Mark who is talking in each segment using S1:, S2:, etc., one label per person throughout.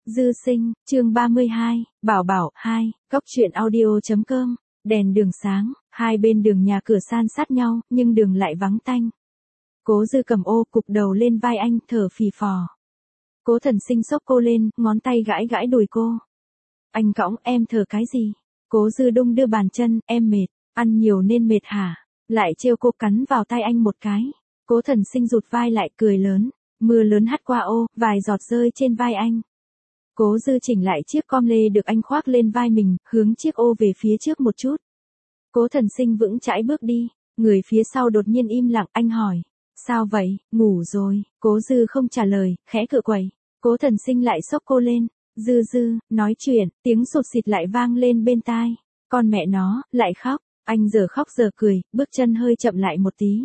S1: Dư sinh, chương 32, Bảo Bảo, 2, Góc truyện audio.com, đèn đường sáng, hai bên đường nhà cửa san sát nhau, nhưng đường lại vắng tanh. Cố Dư cầm ô, cục đầu lên vai anh, thở phì phò. Cố Thần Sinh xốc cô lên, ngón tay gãi gãi đùi cô. Anh cõng, em thở cái gì? Cố Dư đung đưa bàn chân, em mệt, ăn nhiều nên mệt hả? Lại trêu cô, cắn vào tay anh một cái. Cố Thần Sinh rụt vai lại, cười lớn. Mưa lớn hắt qua ô, vài giọt rơi trên vai anh. Cố Dư chỉnh lại chiếc com lê được anh khoác lên vai mình, hướng chiếc ô về phía trước một chút. Cố Thần Sinh vững chãi bước đi, người phía sau đột nhiên im lặng, anh hỏi. Sao vậy, ngủ rồi? Cố Dư không trả lời, khẽ cự quẩy. Cố Thần Sinh lại xốc cô lên. Dư Dư, nói chuyện, tiếng sụt xịt lại vang lên bên tai. Con mẹ nó, lại khóc. Anh giờ khóc giờ cười, bước chân hơi chậm lại một tí.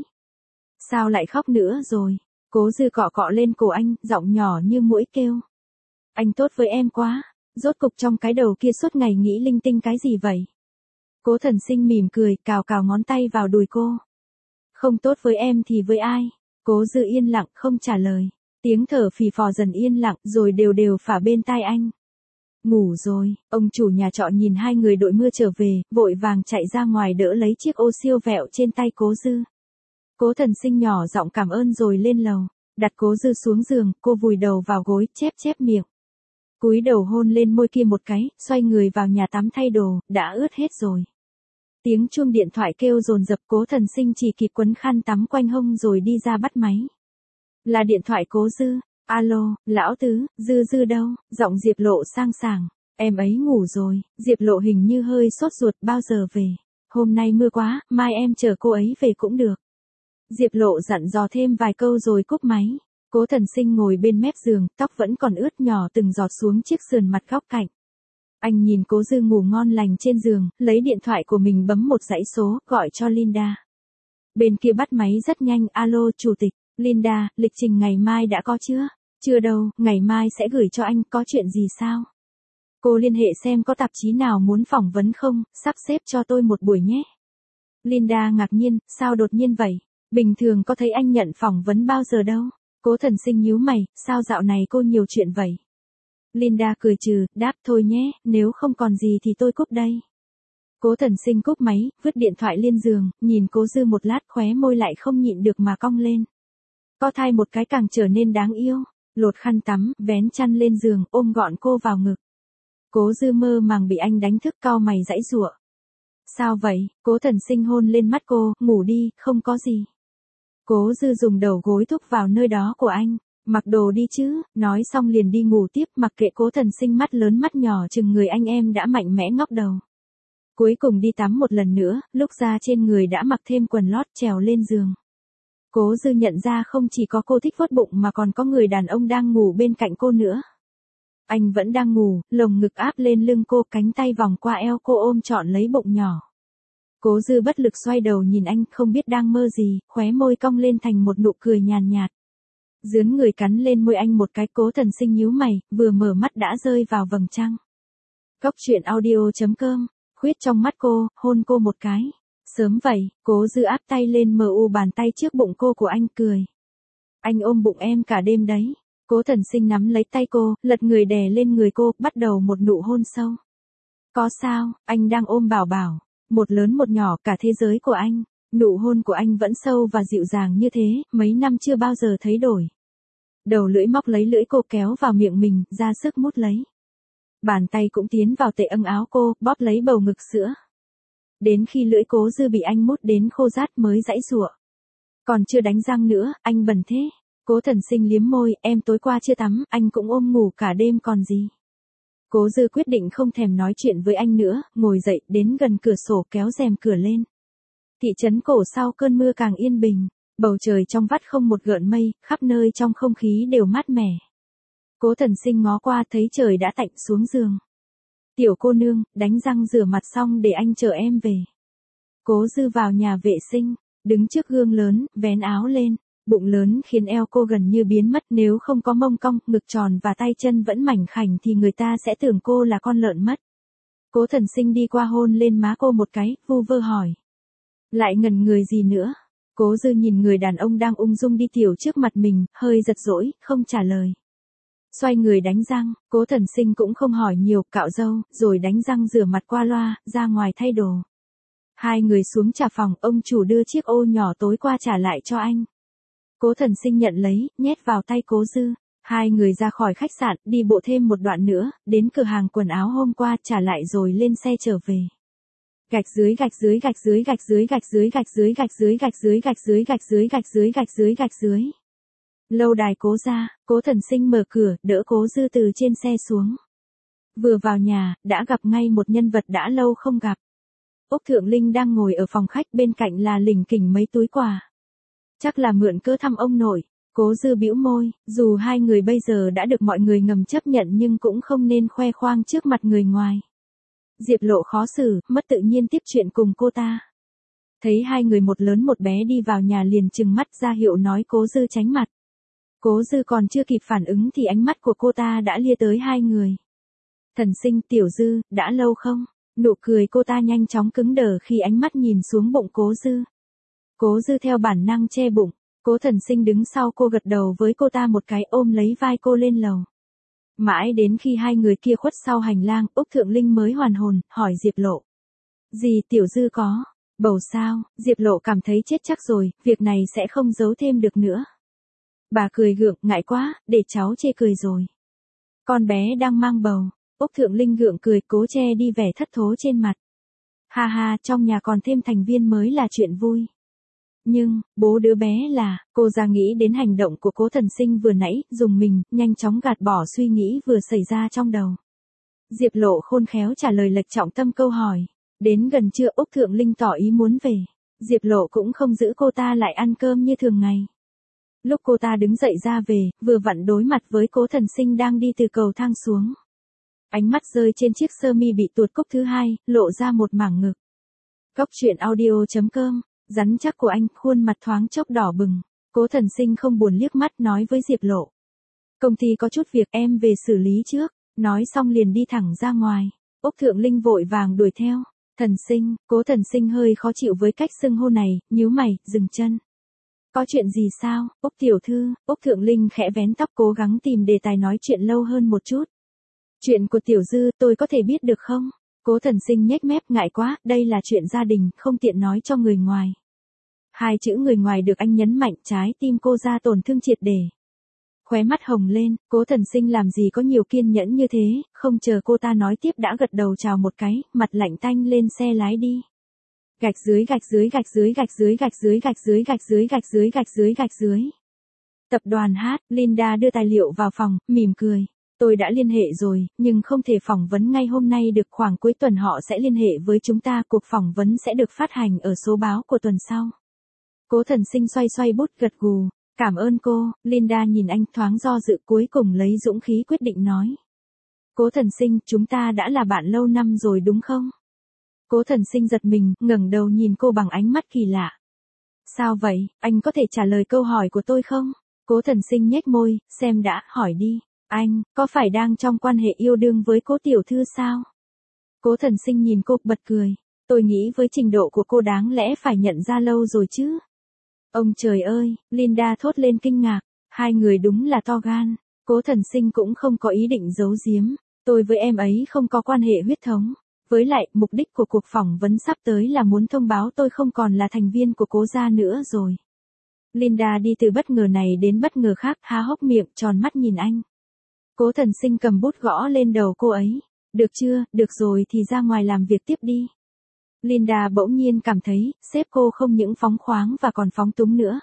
S1: Sao lại khóc nữa rồi? Cố Dư cọ cọ lên cổ anh, giọng nhỏ như muỗi kêu. Anh tốt với em quá, rốt cục trong cái đầu kia suốt ngày nghĩ linh tinh cái gì vậy? Cố Thần Sinh mỉm cười, cào cào ngón tay vào đùi cô. Không tốt với em thì với ai? Cố Dư yên lặng, không trả lời. Tiếng thở phì phò dần yên lặng, rồi đều đều phả bên tai anh. Ngủ rồi, ông chủ nhà trọ nhìn hai người đội mưa trở về, vội vàng chạy ra ngoài đỡ lấy chiếc ô siêu vẹo trên tay Cố Dư. Cố Thần Sinh nhỏ giọng cảm ơn rồi lên lầu, đặt Cố Dư xuống giường, cô vùi đầu vào gối, chép chép miệng. Cúi đầu hôn lên môi kia một cái, xoay người vào nhà tắm thay đồ, đã ướt hết rồi. Tiếng chuông điện thoại kêu dồn dập, Cố Thần Sinh chỉ kịp quấn khăn tắm quanh hông rồi đi ra bắt máy. Là điện thoại Cố Dư. Alo, lão tứ, Dư Dư đâu? Giọng Diệp Lộ sang sảng. Em ấy ngủ rồi. Diệp Lộ hình như hơi sốt ruột, bao giờ về? Hôm nay mưa quá, mai em chờ cô ấy về cũng được. Diệp Lộ dặn dò thêm vài câu rồi cúp máy. Cố Thần Sinh ngồi bên mép giường, tóc vẫn còn ướt nhỏ từng giọt xuống chiếc sườn mặt góc cạnh. Anh nhìn Cố Dư ngủ ngon lành trên giường, lấy điện thoại của mình bấm một dãy số, gọi cho Linda. Bên kia bắt máy rất nhanh, alo, chủ tịch. Linda, lịch trình ngày mai đã có chưa? Chưa đâu, ngày mai sẽ gửi cho anh, có chuyện gì sao? Cô liên hệ xem có tạp chí nào muốn phỏng vấn không, sắp xếp cho tôi một buổi nhé. Linda ngạc nhiên, sao đột nhiên vậy? Bình thường có thấy anh nhận phỏng vấn bao giờ đâu? Cố Thần Sinh nhíu mày, sao dạo này cô nhiều chuyện vậy? Linda cười trừ, đáp thôi nhé, nếu không còn gì thì tôi cúp đây. Cố Thần Sinh cúp máy, vứt điện thoại lên giường, nhìn Cố Dư một lát, khóe môi lại không nhịn được mà cong lên. Co thai một cái càng trở nên đáng yêu, lột khăn tắm, vén chăn lên giường, ôm gọn cô vào ngực. Cố Dư mơ màng bị anh đánh thức, cau mày giãy giụa. Sao vậy? Cố Thần Sinh hôn lên mắt cô, ngủ đi, không có gì. Cố Dư dùng đầu gối thúc vào nơi đó của anh, mặc đồ đi chứ, nói xong liền đi ngủ tiếp, mặc kệ Cố Thần Sinh mắt lớn mắt nhỏ chừng người anh em đã mạnh mẽ ngóc đầu. Cuối cùng đi tắm một lần nữa, lúc ra trên người đã mặc thêm quần lót, trèo lên giường. Cố Dư nhận ra không chỉ có cô thích vuốt bụng mà còn có người đàn ông đang ngủ bên cạnh cô nữa. Anh vẫn đang ngủ, lồng ngực áp lên lưng cô, cánh tay vòng qua eo cô ôm trọn lấy bụng nhỏ. Cố Dư bất lực xoay đầu nhìn anh, không biết đang mơ gì, khóe môi cong lên thành một nụ cười nhàn nhạt. Dướn người cắn lên môi anh một cái, Cố Thần Sinh nhíu mày, vừa mở mắt đã rơi vào vầng trăng. Góc truyện audio.com, khuyết trong mắt cô, hôn cô một cái. Sớm vậy, Cố Dư áp tay lên mờ u bàn tay trước bụng cô của anh, cười. Anh ôm bụng em cả đêm đấy. Cố Thần Sinh nắm lấy tay cô, lật người đè lên người cô, bắt đầu một nụ hôn sâu. Có sao, anh đang ôm Bảo Bảo, một lớn một nhỏ cả thế giới của anh. Nụ hôn của anh vẫn sâu và dịu dàng như thế, mấy năm chưa bao giờ thấy đổi. Đầu lưỡi móc lấy lưỡi cô kéo vào miệng mình, ra sức mút lấy. Bàn tay cũng tiến vào tệ âng áo cô, bóp lấy bầu ngực sữa. Đến khi lưỡi Cố Dư bị anh mút đến khô rát mới giãy giụa. Còn chưa đánh răng nữa, anh bẩn thế. Cố Thần Sinh liếm môi, em tối qua chưa tắm, anh cũng ôm ngủ cả đêm còn gì. Cố Dư quyết định không thèm nói chuyện với anh nữa, ngồi dậy, đến gần cửa sổ kéo rèm cửa lên. Thị trấn cổ sau cơn mưa càng yên bình, bầu trời trong vắt không một gợn mây, khắp nơi trong không khí đều mát mẻ. Cố Thần Sinh ngó qua thấy trời đã tạnh, xuống giường. Tiểu cô nương, đánh răng rửa mặt xong để anh chờ em về. Cố Dư vào nhà vệ sinh, đứng trước gương lớn, vén áo lên, bụng lớn khiến eo cô gần như biến mất, nếu không có mông cong, ngực tròn và tay chân vẫn mảnh khảnh thì người ta sẽ tưởng cô là con lợn mất. Cố Thần Sinh đi qua hôn lên má cô một cái, vu vơ hỏi. Lại ngần người gì nữa? Cố Dư nhìn người đàn ông đang ung dung đi tiểu trước mặt mình, hơi giật giỗi, không trả lời. Xoay người đánh răng, Cố Thần Sinh cũng không hỏi nhiều, cạo râu, rồi đánh răng rửa mặt qua loa, ra ngoài thay đồ. Hai người xuống trà phòng, ông chủ đưa chiếc ô nhỏ tối qua trả lại cho anh. Cố Thần Sinh nhận lấy, nhét vào tay Cố Dư. Hai người ra khỏi khách sạn, đi bộ thêm một đoạn nữa, đến cửa hàng quần áo hôm qua trả lại rồi lên xe trở về. Gạch dưới gạch dưới gạch dưới gạch dưới gạch dưới gạch dưới gạch dưới gạch dưới gạch dưới gạch dưới gạch dưới gạch dưới gạch dưới. Lâu đài Cố gia, Cố Thần Sinh mở cửa, đỡ Cố Dư từ trên xe xuống. Vừa vào nhà, đã gặp ngay một nhân vật đã lâu không gặp. Úc Thượng Linh đang ngồi ở phòng khách, bên cạnh là lỉnh kỉnh mấy túi quà. Chắc là mượn cớ thăm ông nội. Cố Dư bĩu môi, dù hai người bây giờ đã được mọi người ngầm chấp nhận nhưng cũng không nên khoe khoang trước mặt người ngoài. Diệp Lộ khó xử, mất tự nhiên tiếp chuyện cùng cô ta. Thấy hai người một lớn một bé đi vào nhà liền trừng mắt ra hiệu nói Cố Dư tránh mặt. Cố Dư còn chưa kịp phản ứng thì ánh mắt của cô ta đã lia tới hai người. Thần Sinh, Tiểu Dư, đã lâu không? Nụ cười cô ta nhanh chóng cứng đờ khi ánh mắt nhìn xuống bụng Cố Dư. Cố Dư theo bản năng che bụng. Cố Thần Sinh đứng sau cô gật đầu với cô ta một cái, ôm lấy vai cô lên lầu. Mãi đến khi hai người kia khuất sau hành lang, Úc Thượng Linh mới hoàn hồn, hỏi Diệp Lộ. Gì Tiểu Dư có? Bầu sao? Diệp Lộ cảm thấy chết chắc rồi, việc này sẽ không giấu thêm được nữa. Bà cười gượng, ngại quá, để cháu chê cười rồi. Con bé đang mang bầu. Úc Thượng Linh gượng cười, cố che đi vẻ thất thố trên mặt. Ha ha, trong nhà còn thêm thành viên mới là chuyện vui. Nhưng, bố đứa bé là, cô ra nghĩ đến hành động của Cố Thần Sinh vừa nãy, dùng mình, nhanh chóng gạt bỏ suy nghĩ vừa xảy ra trong đầu. Diệp Lộ khôn khéo trả lời lệch trọng tâm câu hỏi. Đến gần trưa Úc Thượng Linh tỏ ý muốn về. Diệp Lộ cũng không giữ cô ta lại ăn cơm như thường ngày. Lúc cô ta đứng dậy ra về, vừa vặn đối mặt với Cố Thần Sinh đang đi từ cầu thang xuống. Ánh mắt rơi trên chiếc sơ mi bị tuột cúc thứ hai, lộ ra một mảng ngực. Cóc truyện audio.com, rắn chắc của anh, khuôn mặt thoáng chốc đỏ bừng. Cố Thần Sinh không buồn liếc mắt nói với Diệp Lộ. Công ty có chút việc em về xử lý trước, nói xong liền đi thẳng ra ngoài. Úc Thượng Linh vội vàng đuổi theo. Thần Sinh, Cố Thần Sinh hơi khó chịu với cách xưng hô này, nhíu mày, dừng chân. Có chuyện gì sao, Úc tiểu thư? Úc Thượng Linh khẽ vén tóc cố gắng tìm đề tài nói chuyện lâu hơn một chút. Chuyện của Tiểu Dư tôi có thể biết được không? Cố Thần Sinh nhếch mép, ngại quá, đây là chuyện gia đình, không tiện nói cho người ngoài. Hai chữ người ngoài được anh nhấn mạnh, trái tim cô ra tổn thương triệt để. Khóe mắt hồng lên, Cố Thần Sinh làm gì có nhiều kiên nhẫn như thế, không chờ cô ta nói tiếp đã gật đầu chào một cái, mặt lạnh tanh lên xe lái đi. Gạch dưới gạch dưới gạch dưới gạch dưới gạch dưới gạch dưới gạch dưới gạch dưới gạch dưới gạch dưới. Tập đoàn Hát, Linda đưa tài liệu vào phòng, mỉm cười. Tôi đã liên hệ rồi, nhưng không thể phỏng vấn ngay hôm nay được, khoảng cuối tuần họ sẽ liên hệ với chúng ta, cuộc phỏng vấn sẽ được phát hành ở số báo của tuần sau. Cố Thần Sinh xoay xoay bút gật gù, cảm ơn cô. Linda nhìn anh thoáng do dự, cuối cùng lấy dũng khí quyết định nói. Cố Thần Sinh, chúng ta đã là bạn lâu năm rồi đúng không? Cố Thần Sinh giật mình, ngẩng đầu nhìn cô bằng ánh mắt kỳ lạ. Sao vậy, anh có thể trả lời câu hỏi của tôi không? Cố Thần Sinh nhếch môi, xem đã, hỏi đi. Anh, có phải đang trong quan hệ yêu đương với Cố tiểu thư sao? Cố Thần Sinh nhìn cô, bật cười. Tôi nghĩ với trình độ của cô đáng lẽ phải nhận ra lâu rồi chứ. Ông trời ơi, Linda thốt lên kinh ngạc. Hai người đúng là to gan. Cố Thần Sinh cũng không có ý định giấu giếm. Tôi với em ấy không có quan hệ huyết thống. Với lại, mục đích của cuộc phỏng vấn sắp tới là muốn thông báo tôi không còn là thành viên của Cố gia nữa rồi. Linda đi từ bất ngờ này đến bất ngờ khác, há hốc miệng, tròn mắt nhìn anh. Cố Thần Sinh cầm bút gõ lên đầu cô ấy. Được chưa, được rồi thì ra ngoài làm việc tiếp đi. Linda bỗng nhiên cảm thấy, sếp cô không những phóng khoáng và còn phóng túng nữa.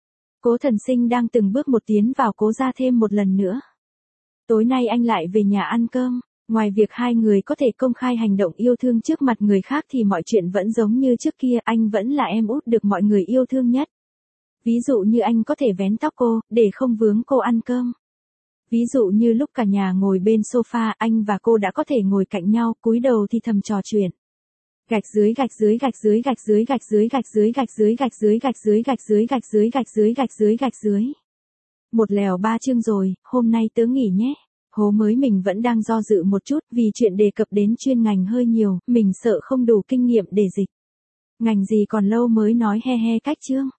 S1: Cố Thần Sinh đang từng bước một tiến vào Cố gia thêm một lần nữa. Tối nay anh lại về nhà ăn cơm. Ngoài việc hai người có thể công khai hành động yêu thương trước mặt người khác thì mọi chuyện vẫn giống như trước kia, anh vẫn là em út được mọi người yêu thương nhất. Ví dụ như anh có thể vén tóc cô, để không vướng cô ăn cơm. Ví dụ như lúc cả nhà ngồi bên sofa, anh và cô đã có thể ngồi cạnh nhau, cúi đầu thì thầm trò chuyện. Gạch dưới gạch dưới gạch dưới gạch dưới gạch dưới gạch dưới gạch dưới gạch dưới gạch dưới gạch dưới gạch dưới gạch dưới gạch dưới gạch dưới. Một lèo ba chương rồi, hôm nay tớ nghỉ nhé. Hố mới mình vẫn đang do dự một chút, vì chuyện đề cập đến chuyên ngành hơi nhiều, mình sợ không đủ kinh nghiệm để dịch. Ngành gì còn lâu mới nói he he cách chương.